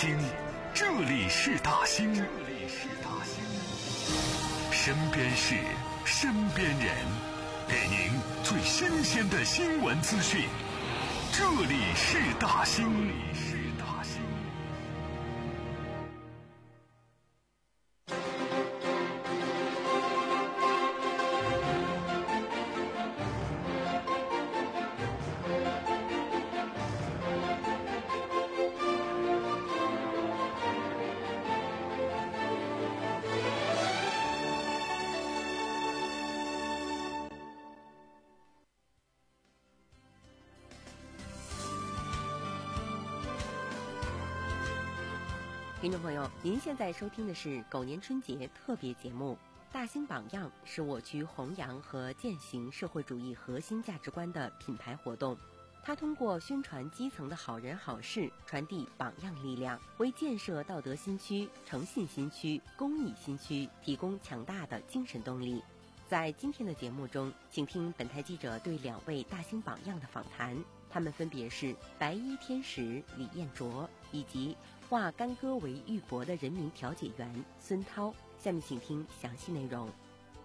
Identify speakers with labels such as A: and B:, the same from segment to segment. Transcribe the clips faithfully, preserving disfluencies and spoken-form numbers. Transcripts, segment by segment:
A: 兴，这里是大兴，这里是大兴。身边事，身边人，给您最新鲜的新闻资讯。这里是大兴，这里是大兴。
B: 听众朋友，您现在收听的是狗年春节特别节目《大兴榜样》，是我局弘扬和践行社会主义核心价值观的品牌活动。它通过宣传基层的好人好事，传递榜样力量，为建设道德新区、诚信新区、公益新区提供强大的精神动力。在今天的节目中，请听本台记者对两位大兴榜样的访谈，他们分别是白衣天使李彦卓以及化干戈为玉帛的人民调解员孙涛。下面请听详细内容。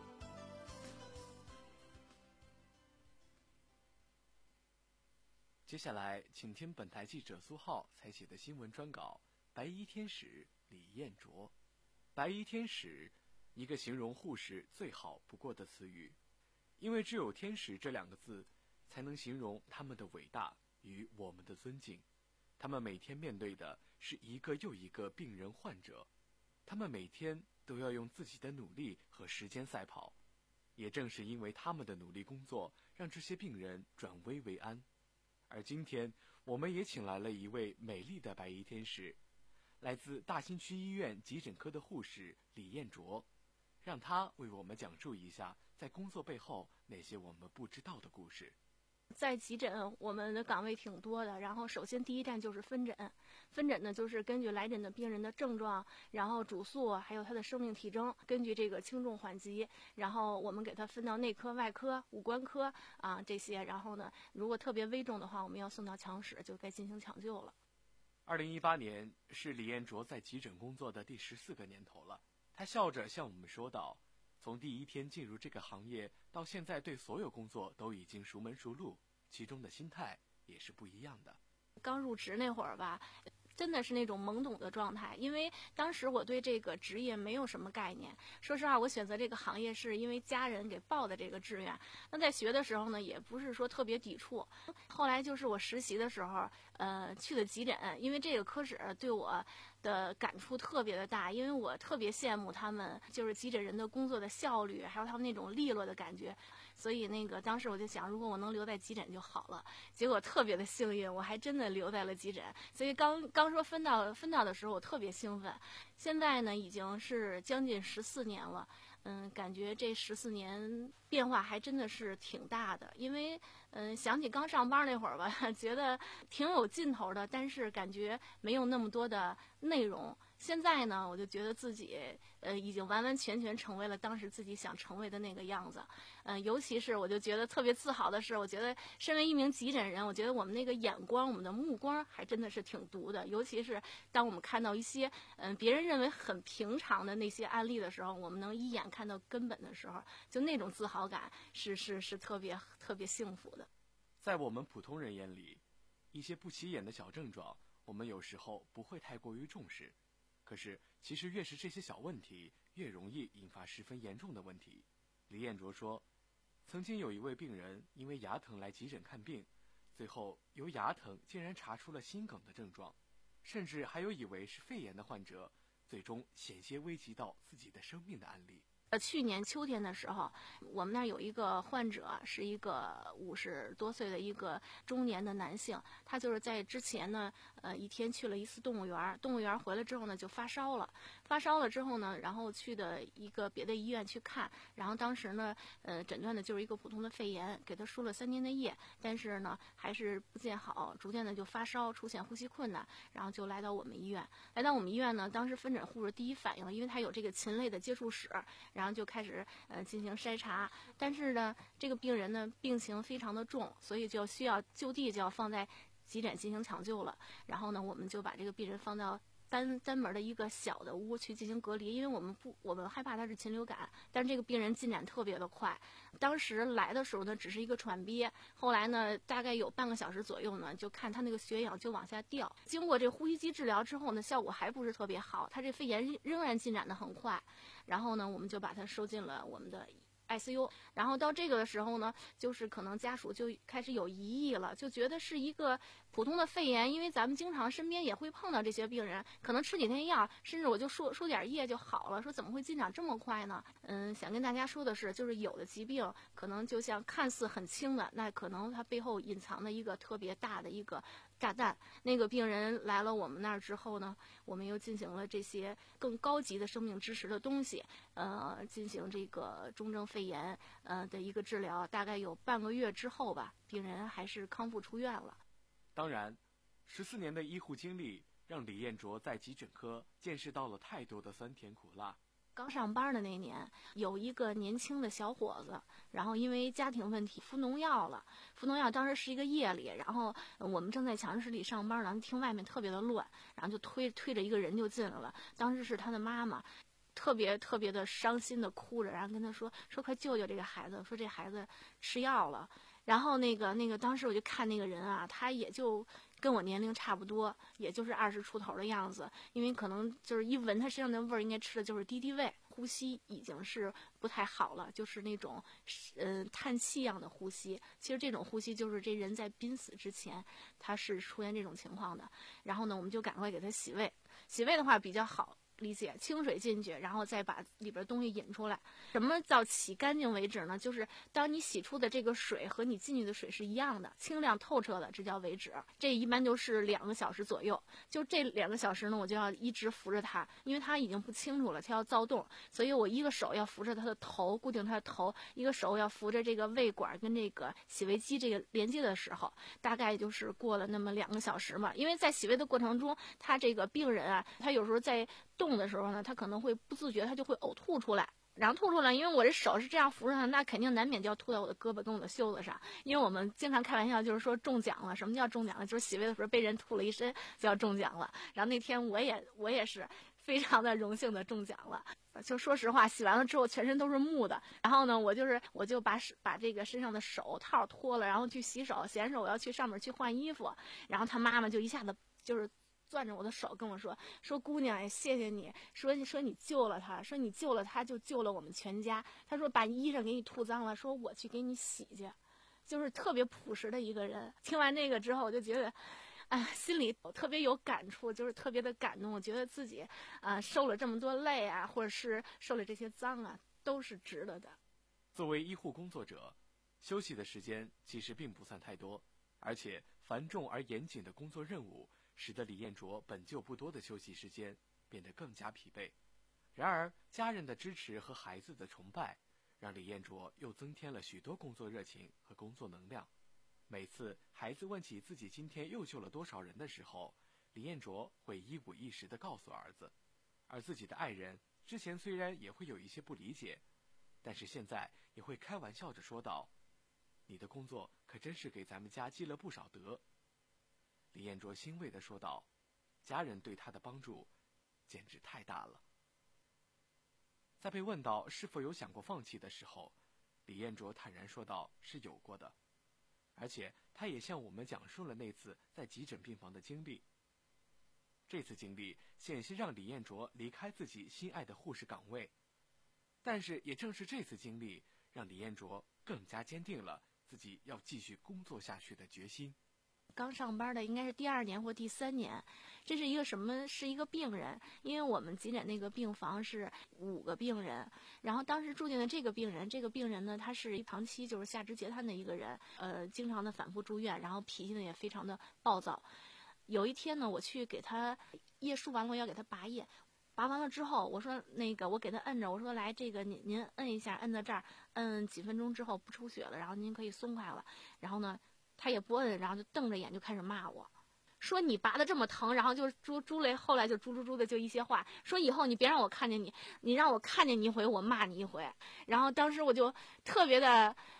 C: 接下来请听本台记者苏浩采写的新闻专稿《白衣天使李彦卓》。白衣天使，一个形容护士最好不过的词语，因为只有天使这两个字才能形容他们的伟大与我们的尊敬。他们每天面对的是一个又一个病人患者，他们每天都要用自己的努力和时间赛跑。也正是因为他们的努力工作，让这些病人转危为安。而今天我们也请来了一位美丽的白衣天使，来自大兴区医院急诊科的护士李彦卓，让他为我们讲述一下在工作背后那些我们不知道的故事。
D: 在急诊，我们的岗位挺多的。然后，首先第一站就是分诊。分诊呢，就是根据来诊的病人的症状，然后主诉，还有他的生命体征，根据这个轻重缓急，然后我们给他分到内科、外科、五官科啊这些。然后呢，如果特别危重的话，我们要送到抢室，就该进行抢救了。
C: 二零一八年是李彦卓在急诊工作的第十四个年头了。他笑着向我们说道，从第一天进入这个行业到现在，对所有工作都已经熟门熟路，其中的心态也是不一样的。
D: 刚入职那会儿吧，真的是那种懵懂的状态，因为当时我对这个职业没有什么概念。说实话，我选择这个行业是因为家人给报的这个志愿。那在学的时候呢，也不是说特别抵触。后来就是我实习的时候，呃，去的急诊，因为这个科室对我的感触特别的大，因为我特别羡慕他们就是急诊人的工作的效率，还有他们那种利落的感觉。所以那个当时我就想，如果我能留在急诊就好了。结果特别的幸运，我还真的留在了急诊。所以刚刚说分到分到的时候，我特别兴奋。现在呢，已经是将近十四年了。嗯，感觉这十四年变化还真的是挺大的。因为嗯，想起刚上班那会儿吧，觉得挺有劲头的，但是感觉没有那么多的内容。现在呢，我就觉得自己呃已经完完全全成为了当时自己想成为的那个样子。嗯、呃，尤其是我就觉得特别自豪的是，我觉得身为一名急诊人，我觉得我们那个眼光、我们的目光还真的是挺毒的。尤其是当我们看到一些嗯、呃、别人认为很平常的那些案例的时候，我们能一眼看到根本的时候，就那种自豪感是是是特别特别幸福的。
C: 在我们普通人眼里，一些不起眼的小症状，我们有时候不会太过于重视。可是，其实越是这些小问题，越容易引发十分严重的问题。李彦卓说，曾经有一位病人因为牙疼来急诊看病，最后由牙疼竟然查出了心梗的症状，甚至还有以为是肺炎的患者，最终险些危及到自己的生命的案例。
D: 呃，去年秋天的时候，我们那儿有一个患者，是一个五十多岁的一个中年的男性，他就是在之前呢，呃，一天去了一次动物园，动物园回来之后呢，就发烧了，发烧了之后呢，然后去的一个别的医院去看，然后当时呢，呃，诊断的就是一个普通的肺炎，给他输了三天的液，但是呢，还是不见好，逐渐的就发烧，出现呼吸困难，然后就来到我们医院，来到我们医院呢，当时分诊护士第一反应，因为他有这个禽类的接触史。然后就开始呃进行筛查，但是呢，这个病人呢病情非常的重，所以就需要就地就要放在急诊进行抢救了。然后呢，我们就把这个病人放到单单门的一个小的屋去进行隔离，因为我们不我们害怕他是禽流感，但是这个病人进展特别的快。当时来的时候呢，只是一个喘憋，后来呢，大概有半个小时左右呢，就看他那个血氧就往下掉。经过这呼吸机治疗之后呢，效果还不是特别好，他这肺炎仍然进展得很快。然后呢，我们就把他收进了我们的I C U， 然后到这个的时候呢，就是可能家属就开始有疑义了，就觉得是一个普通的肺炎，因为咱们经常身边也会碰到这些病人，可能吃几天药，甚至我就输输点液就好了，说怎么会进展这么快呢？嗯，想跟大家说的是，就是有的疾病可能就像看似很轻的，那可能它背后隐藏的一个特别大的一个炸弹。那个病人来了我们那儿之后呢，我们又进行了这些更高级的生命支持的东西，呃，进行这个重症肺炎呃的一个治疗，大概有半个月之后吧，病人还是康复出院了。
C: 当然，十四年的医护经历让李彦卓在急诊科见识到了太多的酸甜苦辣。
D: 刚上班的那年，有一个年轻的小伙子，然后因为家庭问题服农药了。服农药当时是一个夜里，然后我们正在强室里上班呢，听外面特别的乱，然后就推推着一个人就进来了。当时是他的妈妈，特别特别的伤心的哭着，然后跟他说说快救救这个孩子，说这孩子吃药了。然后那个那个当时我就看那个人啊，他也就跟我年龄差不多，也就是二十出头的样子，因为可能就是一闻他身上的味儿，应该吃的就是敌敌畏，呼吸已经是不太好了，就是那种嗯、呃、叹气一样的呼吸。其实这种呼吸就是这人在濒死之前他是出现这种情况的。然后呢，我们就赶快给他洗胃，洗胃的话比较好理解，清水进去，然后再把里边东西引出来。什么叫洗干净为止呢？就是当你洗出的这个水和你进去的水是一样的，清亮透彻的，这叫为止。这一般就是两个小时左右。就这两个小时呢，我就要一直扶着他，因为他已经不清楚了，他要躁动，所以我一个手要扶着他的头，固定他的头，一个手要扶着这个胃管跟这个洗胃机这个连接的时候，大概就是过了那么两个小时嘛。因为在洗胃的过程中，他这个病人啊，他有时候在动的时候呢，他可能会不自觉，他就会呕吐出来。然后吐出来，因为我这手是这样扶着他，那肯定难免就要吐到我的胳膊跟我的袖子上。因为我们经常开玩笑，就是说中奖了。什么叫中奖了？就是洗胃的时候被人吐了一身，就要中奖了。然后那天我也我也是非常的荣幸的中奖了。就说实话，洗完了之后全身都是木的。然后呢，我就是我就把把这个身上的手套脱了，然后去洗手。洗完手我要去上面去换衣服，然后他妈妈就一下子就是攥着我的手跟我说说姑娘也谢谢你，说说你救了他，说你救了他就救了我们全家。他说把衣裳给你吐脏了，说我去给你洗去。就是特别朴实的一个人。听完那个之后，我就觉得哎，心里特别有感触，就是特别的感动。我觉得自己啊、呃、受了这么多累啊，或者是受了这些脏啊，都是值得的。
C: 作为医护工作者，休息的时间其实并不算太多，而且繁重而严谨的工作任务使得李彦卓本就不多的休息时间变得更加疲惫。然而家人的支持和孩子的崇拜让李彦卓又增添了许多工作热情和工作能量。每次孩子问起自己今天又救了多少人的时候，李彦卓会一五一十地告诉儿子，而自己的爱人之前虽然也会有一些不理解，但是现在也会开玩笑着说道，你的工作可真是给咱们家积了不少德。李彦卓欣慰地说道，家人对他的帮助简直太大了。在被问到是否有想过放弃的时候，李彦卓坦然说道，是有过的，而且他也向我们讲述了那次在急诊病房的经历。这次经历险些让李彦卓离开自己心爱的护士岗位，但是也正是这次经历让李彦卓更加坚定了自己要继续工作下去的决心。
D: 刚上班的应该是第二年或第三年，这是一个什么？是一个病人，因为我们急诊那个病房是五个病人，然后当时住进的这个病人，这个病人呢，他是长期就是下肢截瘫的一个人，呃，经常的反复住院，然后脾气呢也非常的暴躁。有一天呢，我去给他叶输完了，要给他拔叶，拔完了之后，我说那个我给他摁着，我说来这个您您摁一下，摁到这儿，摁几分钟之后不出血了，然后您可以松快了。然后呢，他也不摁，然后就瞪着眼就开始骂我，说你拔的这么疼，然后就猪猪嘞，后来就猪猪猪的就一些话，说以后你别让我看见你，你让我看见你一回，我骂你一回。然后当时我就特别的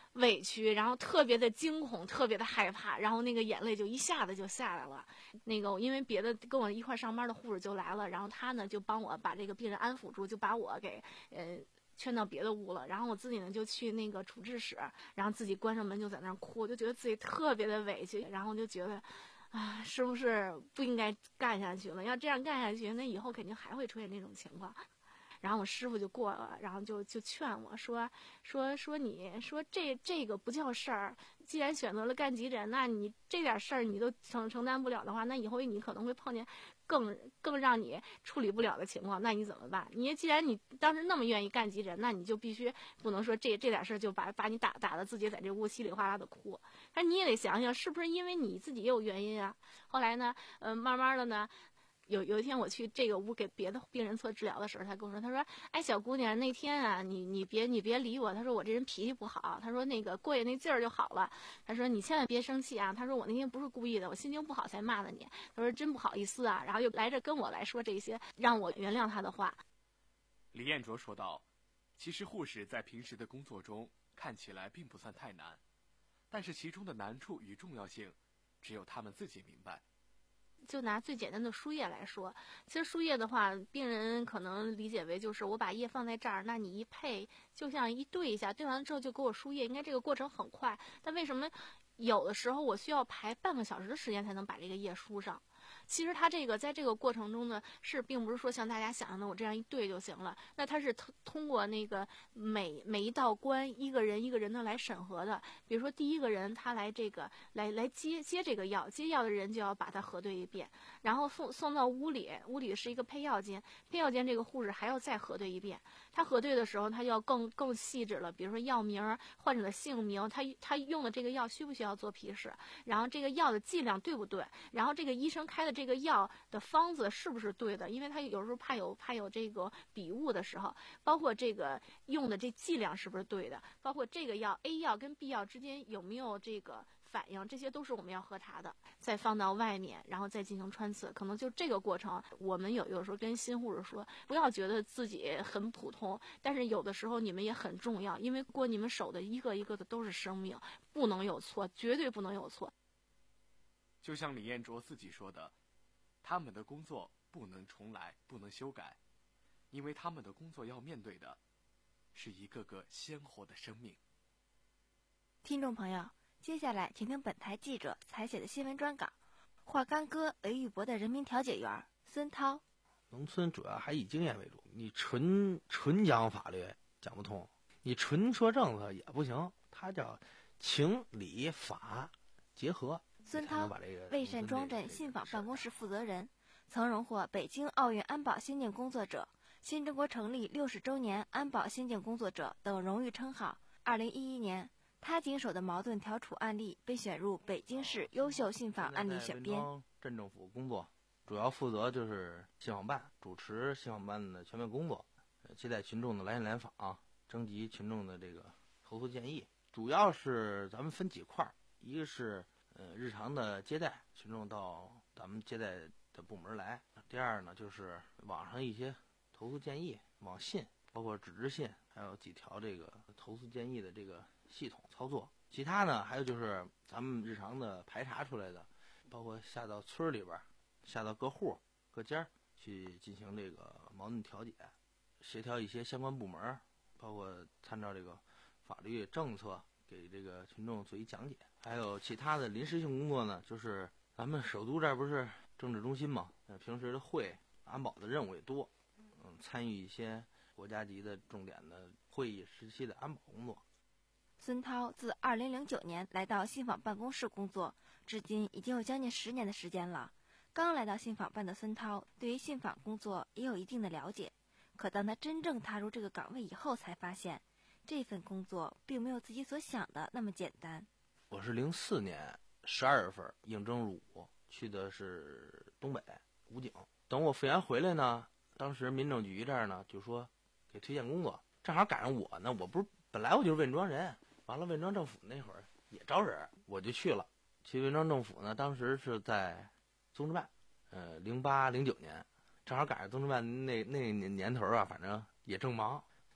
D: 委屈，然后特别的惊恐，特别的害怕，然后那个眼泪就一下子就下来了。那个因为别的跟我一块上班的护士就来了，然后他呢就帮我把这个病人安抚住，就把我给呃圈到别的屋了。然后我自己呢就去那个处置室，然后自己关上门就在那儿哭，我就觉得自己特别的委屈，然后就觉得啊，是不是不应该干下去了？要这样干下去，那以后肯定还会出现这种情况。然后我师傅就过了，然后就就劝我说说说你说这这个不叫事儿，既然选择了干急诊，那你这点事儿你都承承担不了的话，那以后你可能会碰见更更让你处理不了的情况，那你怎么办？你既然你当时那么愿意干急诊，那你就必须不能说这这点事儿就把把你打打的自己在这屋稀里哗啦的哭，但你也得想想是不是因为你自己也有原因啊。后来呢，嗯、呃，慢慢的呢。有有一天我去这个屋给别的病人做治疗的时候，他跟我说，他说：“哎，小姑娘，那天啊，你你别你别理我。”他说我这人脾气不好，他说那个过去那劲儿就好了。他说你千万别生气啊。他说我那天不是故意的，我心情不好才骂的你。他说真不好意思啊，然后又来这跟我来说这些让我原谅他的话。
C: 李彦卓说道：“其实护士在平时的工作中看起来并不算太难，但是其中的难处与重要性，只有他们自己明白。”
D: 就拿最简单的输液来说，其实输液的话，病人可能理解为就是我把液放在这儿，那你一配就像一对一下，对完了之后就给我输液，应该这个过程很快。但为什么有的时候我需要排半个小时的时间才能把这个液输上？其实它这个在这个过程中呢，是并不是说像大家想象的我这样一对就行了。那它是通通过那个每每一道关一个人一个人的来审核的。比如说第一个人他来这个来来接接这个药，接药的人就要把它核对一遍，然后送送到屋里，屋里是一个配药间，配药间这个护士还要再核对一遍。他核对的时候，他要更更细致了，比如说药名、患者的姓名，他他用的这个药需不需要做皮试，然后这个药的剂量对不对，然后这个医生开的这个药的方子是不是对的，因为他有时候怕有怕有这个笔误的时候，包括这个用的这剂量是不是对的，包括这个药 A 药跟 B 药之间有没有这个反应，这些都是我们要核查的，再放到外面，然后再进行穿刺。可能就这个过程，我们有有时候跟新护士说，不要觉得自己很普通，但是有的时候你们也很重要，因为过你们手的一个一个的都是生命，不能有错，绝对不能有错。
C: 就像李彦卓自己说的，他们的工作不能重来，不能修改，因为他们的工作要面对的是一个个鲜活的生命。
E: 听众朋友，接下来请听本台记者采写的新闻专稿，华干哥雷玉博的人民调解员孙涛。
F: 农村主要还以经验为主，你纯纯讲法律讲不通，你纯说政策也不行，它叫情理法结合。
E: 孙涛，魏善庄镇信访办公室负责人，曾荣获北京奥运安保先进工作者、新中国成立六十周年安保先进工作者等荣誉称号。二零一一年，他经手的矛盾调处案例被选入北京市优秀信访案例选编。
F: 镇政府工作主要负责就是信访办，主持信访办的全面工作，接待群众的来信来访，征集群众的这个投诉建议。主要是咱们分几块，一个是呃日常的接待，群众到咱们接待的部门来。第二呢，就是网上一些投诉建议，网信，包括纸质信，还有几条这个投诉建议的这个系统操作。其他呢，还有就是咱们日常的排查出来的，包括下到村里边，下到各户各家去进行这个矛盾调解，协调一些相关部门，包括参照这个法律政策给这个群众做一讲解。还有其他的临时性工作呢，就是咱们首都这儿不是政治中心嘛，平时的会安保的任务也多，嗯，参与一些国家级的重点的会议时期的安保工作。
E: 孙涛自二零零九年来到信访办公室工作，至今已经有将近十年的时间了。刚来到信访办的孙涛，对于信访工作也有一定的了解。可当他真正踏入这个岗位以后，才发现这份工作并没有自己所想的那么简单。
F: 我是零四年十二月份应征入伍，去的是东北武警。等我复员回来呢，当时民政局这儿呢就说给推荐工作，正好赶上我呢，我不是本来我就是汶庄人，完了汶庄政府那会儿也招人，我就去了。去汶庄政府呢，当时是在综治办，呃，零八零九年，正好赶上综治办那那年头啊，反正也正忙。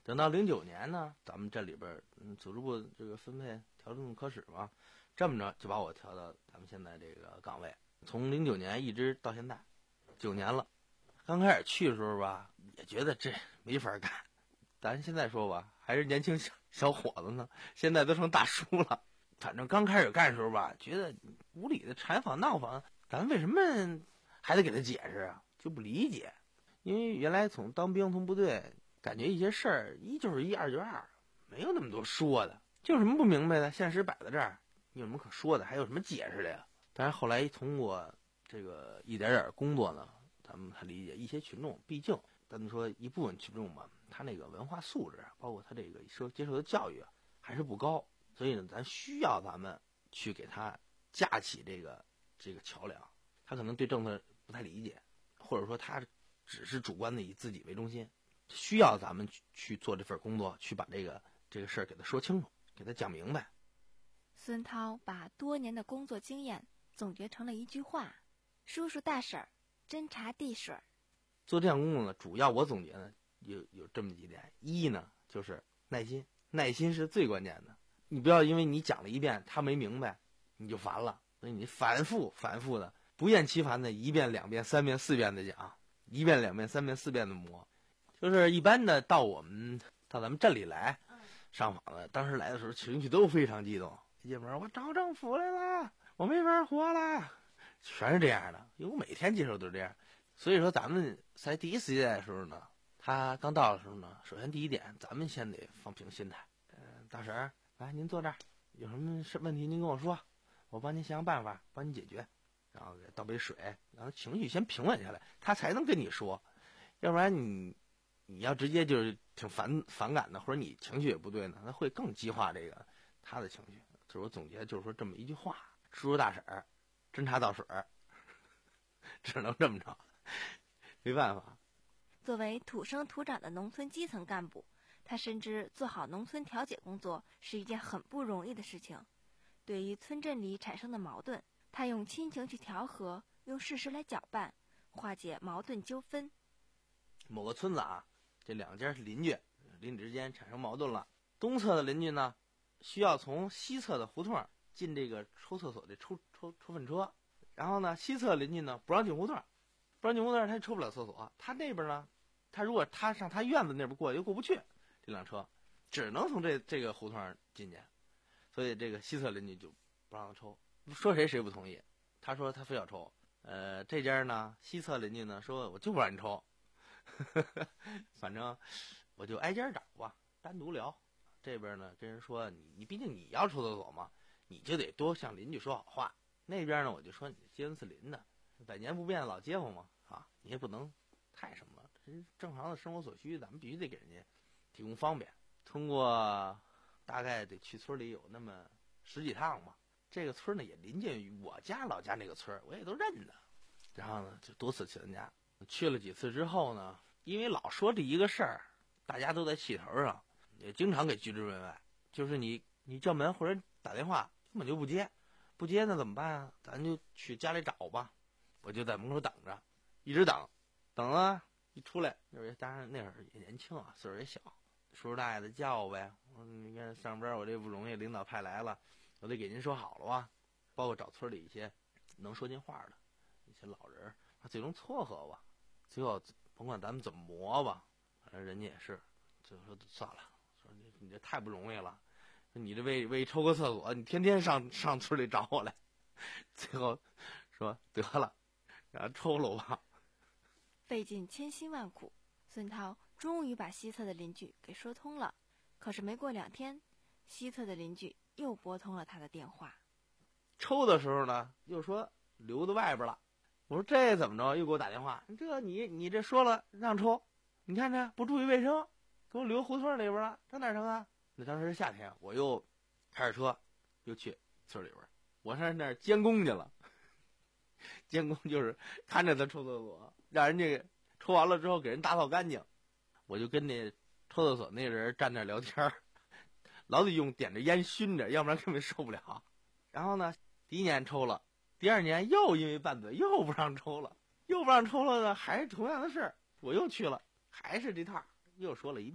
F: 等到零九年呢，咱们这里边嗯组织部这个分配调整科室嘛，这么着就把我调到咱们现在这个岗位，从零九年一直到现在，九年了。刚开始去的时候吧，也觉得这没法干，咱现在说吧，还是年轻小小伙子呢，现在都成大叔了。反正刚开始干的时候吧，觉得无理的缠访闹访，咱为什么还得给他解释啊？就不理解。因为原来从当兵从部队，感觉一些事儿一就是一，二就是二，没有那么多说的，就有什么不明白的，现实摆在这儿，你有什么可说的，还有什么解释的呀？但是后来通过这个一点点工作呢，咱们才理解一些群众，毕竟咱们说一部分群众嘛，他那个文化素质，包括他这个受接受的教育还是不高，所以呢，咱需要咱们去给他架起这个这个桥梁。他可能对政策不太理解，或者说他只是主观的以自己为中心，需要咱们去去做这份工作，去把这个这个事儿给他说清楚，给他讲明白。
E: 孙涛把多年的工作经验总结成了一句话：叔叔大婶儿，侦查地水。
F: 做这项工作呢，主要我总结呢有有这么几点：一呢就是耐心，耐心是最关键的。你不要因为你讲了一遍他没明白，你就烦了，所以你反复反复的不厌其烦的一遍两遍三遍四遍的讲，一遍两遍三遍四遍的磨。就是一般的到我们到咱们镇里来上访的，当时来的时候情绪都非常激动，一进门我找政府来了，我没法活了，全是这样的。因为我每天接受都是这样。所以说咱们在第一次接待的时候呢，他刚到的时候呢，首先第一点咱们先得放平心态。呃大婶儿，来您坐这儿，有什么事问题您跟我说，我帮您想想办法，帮您解决。然后给倒杯水，让他情绪先平稳下来，他才能跟你说。要不然你你要直接就是挺反反感的，或者你情绪也不对呢，那会更激化这个他的情绪。就是我总结，就是说这么一句话：叔叔大婶儿，侦查倒水儿，只能这么着，没办法。
E: 作为土生土长的农村基层干部，他深知做好农村调解工作是一件很不容易的事情。对于村镇里产生的矛盾，他用亲情去调和，用事实来搅拌，化解矛盾纠纷。
F: 某个村子啊，这两家是邻居，邻居之间产生矛盾了。东侧的邻居呢，需要从西侧的胡同进这个抽厕所的抽抽抽粪车，然后呢，西侧邻居呢不让进胡同，不让进胡同，他抽不了厕所。他那边呢，他如果他上他院子那边过又过不去，这辆车只能从这这个胡同进去，所以这个西侧邻居就不让他抽。说谁谁不同意，他说他非要抽。呃，这家呢，西侧邻居呢说我就不让你抽，反正我就挨家找吧，单独聊。这边呢跟人说你你毕竟你要抽厕所嘛，你就得多向邻居说好话。那边呢我就说你街坊四邻的，百年不变的老街坊嘛，啊，你也不能太什么了，这是正常的生活所需，咱们必须得给人家提供方便。通过大概得去村里有那么十几趟吧。这个村呢也临近于我家老家那个村，我也都认得。然后呢就多次去人家，去了几次之后呢，因为老说这一个事儿，大家都在气头上，也经常给拒之门外。就是你你叫门或者打电话根本就不接，不接那怎么办啊？咱就去家里找吧。我就在门口等着，一直等，等了一出来，那会儿加上那会儿也年轻啊，岁数也小，叔叔大爷的叫呗。我说你看上班我这不容易，领导派来了。我得给您说好了吧，包括找村里一些能说进话的一些老人，最终撮合吧。最后甭管咱们怎么磨吧，反正人家也是，最后说算了，说你你这太不容易了，你这为为抽个厕所，你天天上上村里找我来，最后说得了，然后抽了吧。
E: 费尽千辛万苦，孙涛终于把西侧的邻居给说通了。可是没过两天，西侧的邻居又拨通了他的电话。
F: 抽的时候呢，又说留在外边了。我说这怎么着？又给我打电话，这你你这说了让抽，你看这不注意卫生，给我留胡同里边了，这哪成啊？那当时是夏天，我又开着车又去村里边，我上那儿监工去了。监工就是看着他抽厕所，让人家抽完了之后给人打扫干净。我就跟那抽厕所那人站那儿聊天，老得用点着烟熏着，要不然根本受不了。然后呢，第一年抽了，第二年又因为拌嘴又不让抽了，又不让抽了呢，还是同样的事儿，我又去了，还是这套，又说了一遍。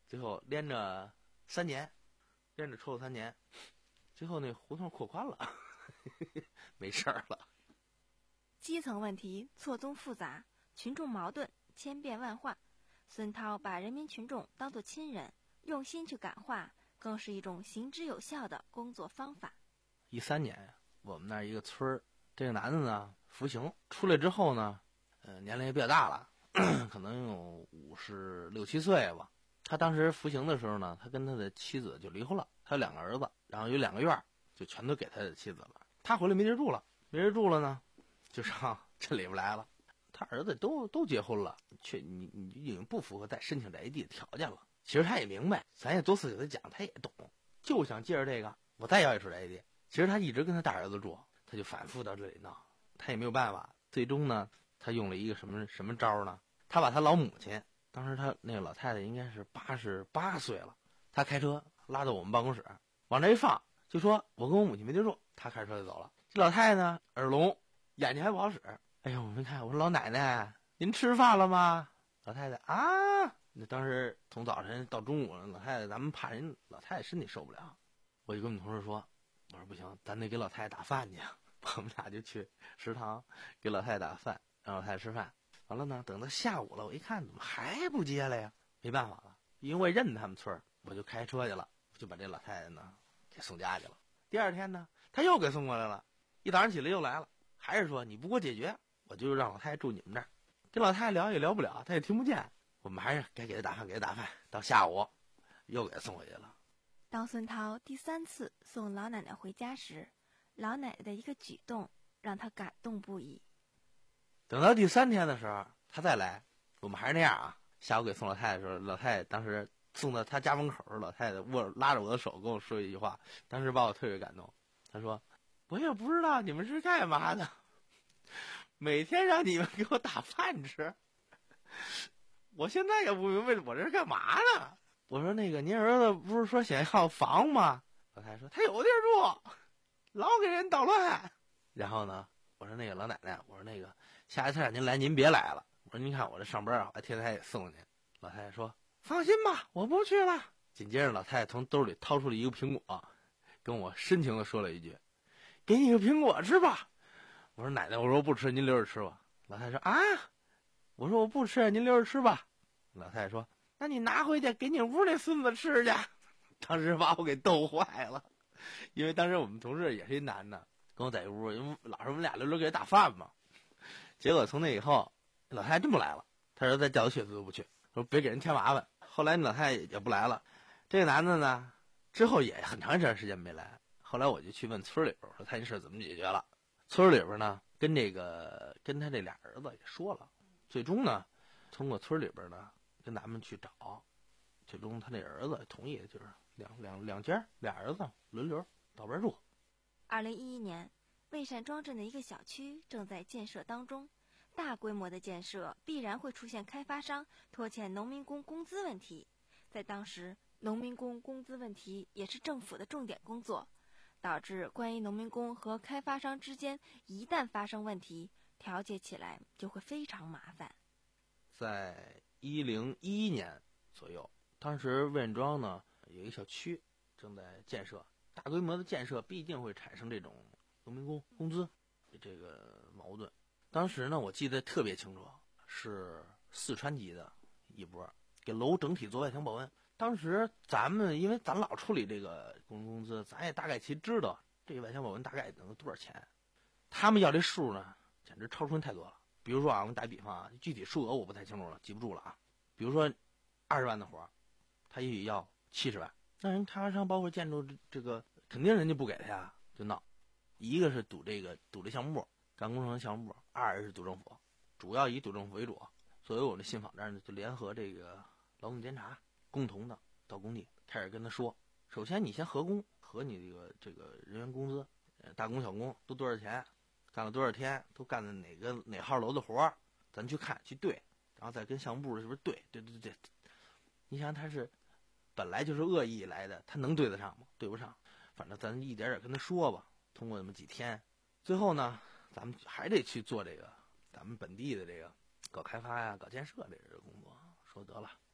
F: 最后连着三年，连着抽了三年，最后那胡同扩宽了，没事儿了。
E: 基层问题错综复杂，群众矛盾千变万化。孙涛把人民群众当作亲人，用心去感化，更是一种行之有效的工作方法。
F: 一三年，我们那儿一个村儿，这个男的呢服刑出来之后呢，呃，年龄也比较大了，可能有五十六七岁吧。他当时服刑的时候呢，他跟他的妻子就离婚了，他有两个儿子，然后有两个院儿，就全都给他的妻子了。他回来没地儿住了，没人住了呢，就上镇里边来了。他儿子都都结婚了，却你你已经不符合再申请宅基地的条件了。其实他也明白，咱也多次给他讲，他也懂，就想借着这个，我再要一处宅基地。其实他一直跟他大儿子住，他就反复到这里闹，他也没有办法。最终呢，他用了一个什么什么招呢？他把他老母亲，当时他那个老太太应该是八十八岁了，他开车拉到我们办公室，往这一放，就说我跟我母亲没地住，他开车就走了。这老太太呢，耳聋，眼睛还不好使。哎呦，我没看，我说老奶奶，您吃饭了吗？老太太啊，那当时从早晨到中午，老太太咱们怕人老太太身体受不了，我就跟我们同事说，我说不行，咱得给老太太打饭去。我们俩就去食堂给老太太打饭，让老太太吃饭。完了呢，等到下午了，我一看怎么还不接来呀？没办法了，因为认他们村，我就开车去了，就把这老太太呢给送家去了。第二天呢，他又给送过来了，一早上起来又来了，还是说你不给我解决，我就让老太太住你们这儿。跟老太太聊也聊不了，她也听不见，我们还是该给她打饭，给她打饭。到下午又给她送回去了。
E: 当孙涛第三次送老奶奶回家时，老奶奶的一个举动让他感动不已。
F: 等到第三天的时候，他再来，我们还是那样啊。下午给送老太太的时候，老太太当时送到他家门口，老太太握拉着我的手跟我说一句话，当时把我特别感动。她说：“我也不知道你们是干嘛的，每天让你们给我打饭吃，我现在也不明白我这是干嘛呢。”我说：“那个您儿子不是说想要房吗？”老太太说：“他有地儿住，老给人捣乱。”然后呢，我说：“那个老奶奶，我说那个下一次让您来，您别来了。我说您看我这上班啊，我天天也送您。”老太太说：“放心吧，我不去了。”紧接着，老太太从兜里掏出了一个苹果，跟我深情地说了一句：“给你个苹果吃吧。”我说：“奶奶，我说我不吃，您留着吃吧。”老太太说：“啊，我说我不吃，您留着吃吧。”老太太说：“那你拿回去给你屋那孙子吃去。”当时把我给逗坏了，因为当时我们同事也是一男的，跟我在一屋，因为老是我们俩轮流给他打饭嘛。结果从那以后，老太太真不来了，他说再叫他去他都不去，说别给人添麻烦。后来老太太也不来了，这个男的呢，之后也很长一段时间没来。后来我就去问村里边，说他这事怎么解决了。村里边呢，跟这个跟他这俩儿子也说了，最终呢，通过村里边呢跟咱们去找，最终他那儿子同意，就是两两两家俩儿子轮流到边住。
E: 二零一一年，蔚山庄镇的一个小区正在建设当中，大规模的建设必然会出现开发商拖欠农民工工资问题。在当时，农民工工资问题也是政府的重点工作，导致关于农民工和开发商之间一旦发生问题，调解起来就会非常麻烦。
F: 在一零一一年左右，当时魏院庄呢有一个小区正在建设，大规模的建设必定会产生这种农民工工资这个矛盾。当时呢，我记得特别清楚，是四川籍的一波给楼整体做外墙保温。当时咱们因为咱老处理这个工人工资，咱也大概其知道这个外墙保温大概能多少钱。他们要这数呢，简直超出太多了。比如说啊，我给你打比方啊，具体数额我不太清楚了，记不住了啊。比如说二十万的活，他也许要七十万，那人开发商包括建筑这个肯定人家不给他呀，就闹。一个是赌这个赌这项目部，干工程的项目部；二是赌政府，主要以赌政府为主。所以我们信访这儿呢，就联合这个劳动监察，共同的到工地开始跟他说：首先你先核工，核你这个这个人员工资，呃，大工小工都多少钱，干了多少天，都干的哪个哪号楼的活儿，咱去看去对，然后再跟项目部是不是对对对对。你想他是本来就是恶意来的，他能对得上吗？对不上。反正咱一点点跟他说吧，通过那么几天，最后呢，咱们还得去做这个咱们本地的这个搞开发呀、搞建设这个工作。说得了，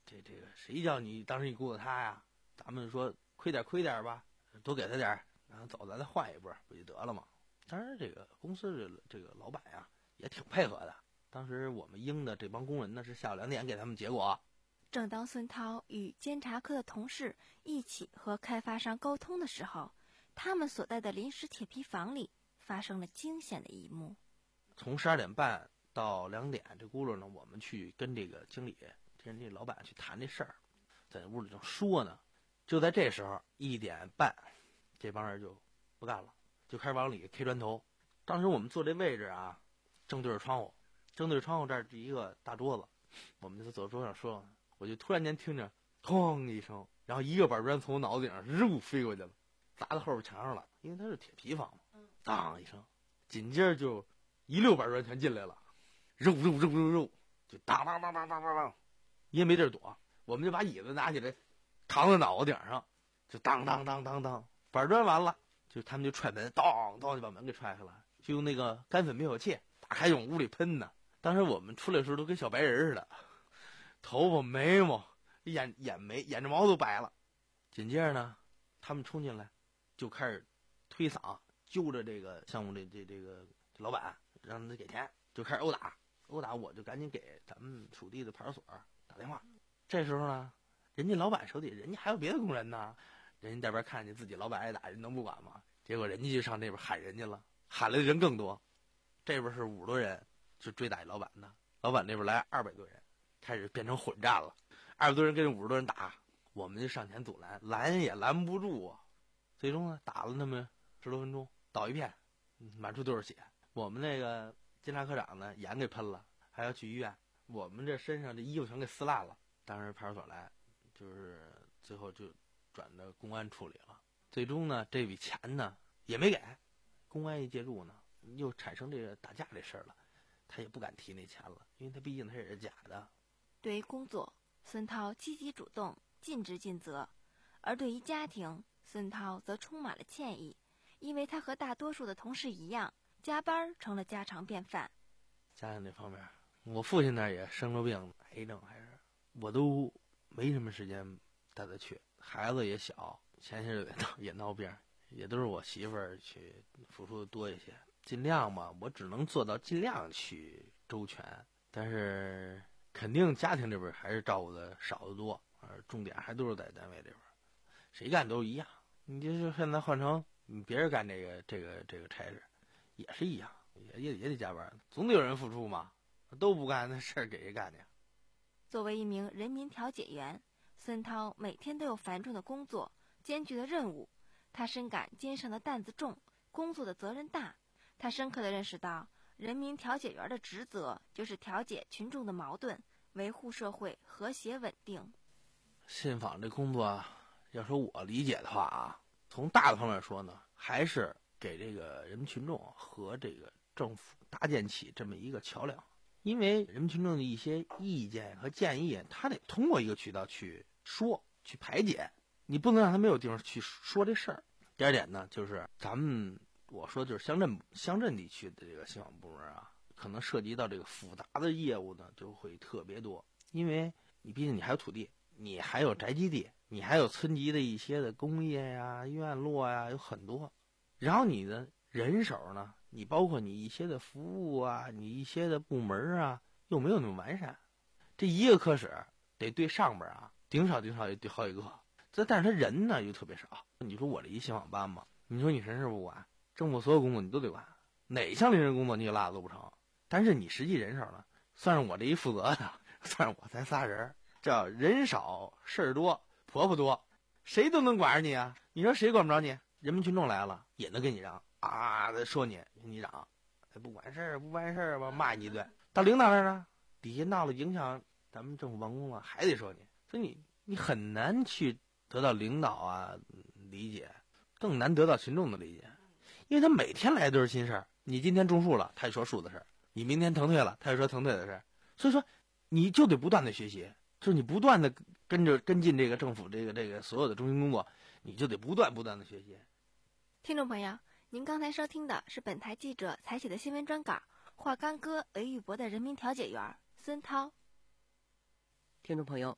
F: 这这个谁叫你当时你雇的他呀？咱们说亏点亏点吧，多给他点儿，然后走咱再换一波不就得了吗？当然这个公司这这个老板呀也挺配合的。当时我们应的这帮工人呢是下午两点给他们结果。
E: 正当孙涛与监察科的同事一起和开发商沟通的时候，他们所在的临时铁皮房里发生了惊险的一幕。
F: 从十二点半到两点，这轱辘呢，我们去跟这个经理、跟这老板去谈这事儿，在屋里正说呢。就在这时候，一点半，这帮人就不干了，就开始往里 K 砖头。当时我们坐这位置啊，正对着窗户，正对着窗户这儿是一个大桌子，我们就走桌上说，我就突然间听着砰一声，然后一个板砖从我脑子顶上肉飞过去了，砸到后边墙上了，因为它是铁皮房嘛，当一声，紧接着就一溜板砖全进来了，肉肉肉肉肉，就当当当当当当当，也没地儿躲，我们就把椅子拿起来扛在脑袋顶上，就当当当当当，板砖完了，就他们就踹门，当当就把门给踹开了，就用那个干粉灭火器打开往屋里喷呢。当时我们出来的时候都跟小白人似的，头发眉毛眼眼眉眼睫毛都白了。紧接着呢，他们冲进来就开始推搡，揪着这个项目这这这个老板，让他给钱，就开始殴打。殴打我就赶紧给咱们属地的派出所打电话。这时候呢，人家老板手底人家还有别的工人呢，人家这边看见自己老板挨打，人能不管吗？结果人家就上那边喊人家了，喊来的人更多，这边是五十多人就追打老板的，老板那边来二百多人，开始变成混战了，二百多人跟五十多人打，我们就上前阻拦，拦也拦不住啊。最终呢，打了那么十多分钟，倒一片，满处都是血。我们那个监察科长呢，眼给喷了，还要去医院。我们这身上这衣服全给撕烂了。当时派出所来，就是最后就转到公安处理了。最终呢，这笔钱呢也没给，公安一介入呢，又产生这个打架这事儿了，他也不敢提那钱了，因为他毕竟他也是假的。
E: 对于工作，孙涛积极主动，尽职尽责；而对于家庭，孙涛则充满了歉意，因为他和大多数的同事一样，加班成了家常便饭。
F: 家庭这方面，我父亲那也生了病，癌症还是，我都没什么时间带他去，孩子也小，前些日子也闹病，也都是我媳妇儿去付出的多一些，尽量吧，我只能做到尽量去周全，但是肯定家庭这边还是照顾的少得多，而重点还都是在单位这边，谁干都一样。你就是现在换成别人干这个这个这个差事，也是一样，也也也得加班，总得有人付出嘛，都不干那事儿给谁干去？
E: 作为一名人民调解员，孙涛每天都有繁重的工作、艰巨的任务，他深感肩上的担子重，工作的责任大。他深刻地认识到，人民调解员的职责就是调解群众的矛盾，维护社会和谐稳定。
F: 信访这工作，要说我理解的话啊，从大的方面说呢，还是给这个人民群众和这个政府搭建起这么一个桥梁。因为人民群众的一些意见和建议，他得通过一个渠道去说、去排解，你不能让他没有地方去说这事儿。第二点呢，就是咱们我说就是乡镇乡镇地区的这个信访部门啊，可能涉及到这个复杂的业务呢，就会特别多。因为你毕竟你还有土地，你还有宅基地，你还有村级的一些的工业呀、院落呀，有很多。然后你的人手呢，你包括你一些的服务啊，你一些的部门啊，又没有那么完善。这一个科室得对上边啊，顶少顶少也对好几个。这但是他人呢又特别少。你说我这一信访班嘛，你说你什么事不管，政府所有工作你都得管，哪项临时工作你也落都不成。但是你实际人手呢，算是我这一负责的，算是我才仨人，叫人少事儿多，婆婆多，谁都能管着你啊。你说谁管不着你？人民群众来了也能跟你嚷啊，说你你嚷，不管事儿不办事儿吧，骂你一顿。到领导那儿呢，底下闹了影响咱们政府办公了，还得说你。所以你你很难去得到领导啊理解，更难得到群众的理解，因为他每天来都是新事儿。你今天种树了，他就说树的事儿；你明天腾退了，他就说腾退的事儿。所以说，你就得不断的学习，就是你不断的跟着跟进这个政府这个这个所有的中心工作，你就得不断不断的学习。
E: 听众朋友，您刚才收听的是本台记者采写的新闻专稿，华冈歌雷玉博的人民调解员孙涛。
B: 听众朋友，本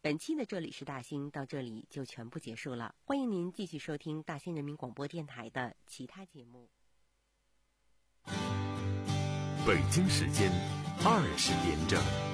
B: 本期的这里是大兴到这里就全部结束了，欢迎您继续收听大兴人民广播电台的其他节目。
A: 北京时间二十点整。